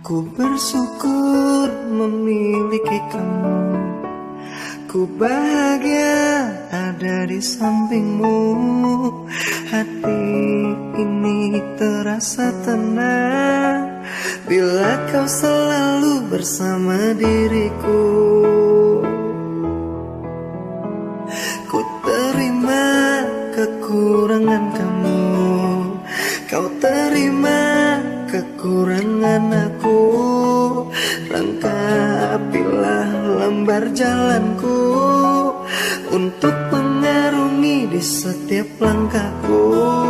Ku bersyukur memiliki kamu. Ku bahagia ada di sampingmu. Hati ini terasa tenang bila kau selalu bersama diriku. Ku terima kekurangan kamu, kau terima kekurangan aku. Lengkapilah lembar jalanku untuk mengarungi di setiap langkahku.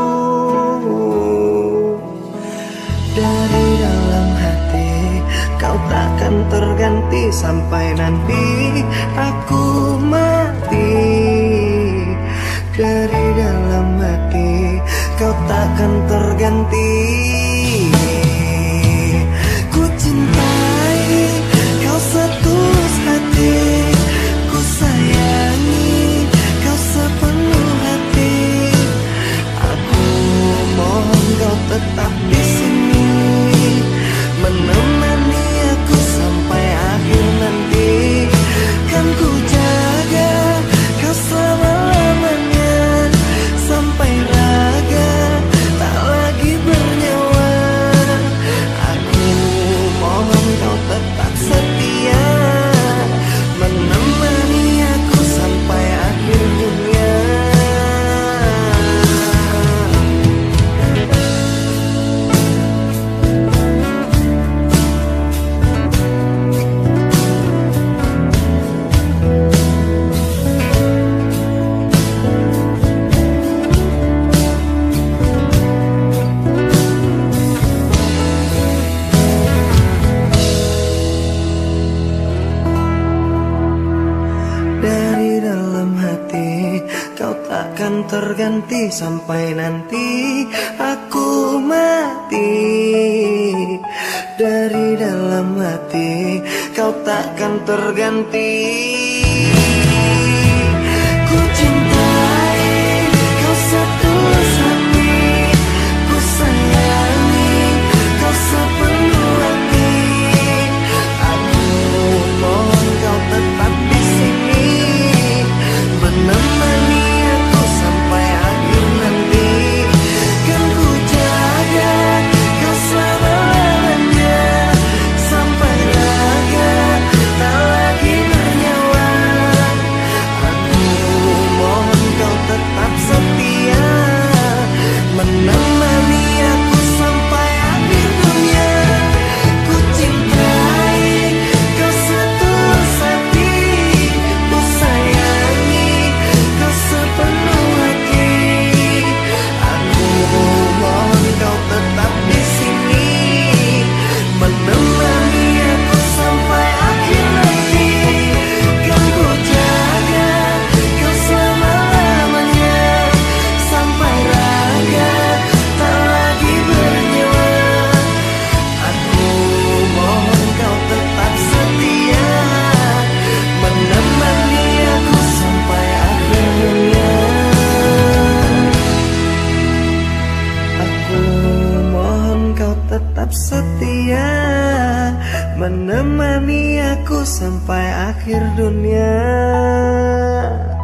Dari dalam hati kau takkan terganti sampai nanti aku mati. Dari dalam hati kau takkan terganti. Ku cintai kau setulus hati, ku sayangi kau sepenuh hati. Aku mohon kau tetap di sini, menemani aku sampai akhir nanti. Kan ku jaga kau selama-lamanya, sampai raga tak lagi bernyawa. Aku mohon kau tetap setia, menemani aku sampai akhir dunia. Dari dalam hati kau takkan terganti sampai nanti aku mati. Dari dalam hati kau takkan terganti. Ku cintai kau setulus hati, ku sayangi kau sepenuh hati. Aku mohon kau tetap di sini, menemani aku sampai akhir nanti. Kan ku jaga kau selama-lamanya, sampai raga tak lagi bernyawa. Aku mohon kau tetap setia, menemani aku sampai akhir dunia. Ku cintai kau setulus hati, ku sayangi kau sepenuh hati. Aku mohon kau tetap di sini, menemani aku sampai akhir nanti. Kan ku jaga kau selama-lamanya, sampai raga tak lagi bernyawa. Aku mohon kau tetap setia, menemani aku sampai akhir dunia. Aku mohon kau tetap setia, menemani aku sampai akhir dunia.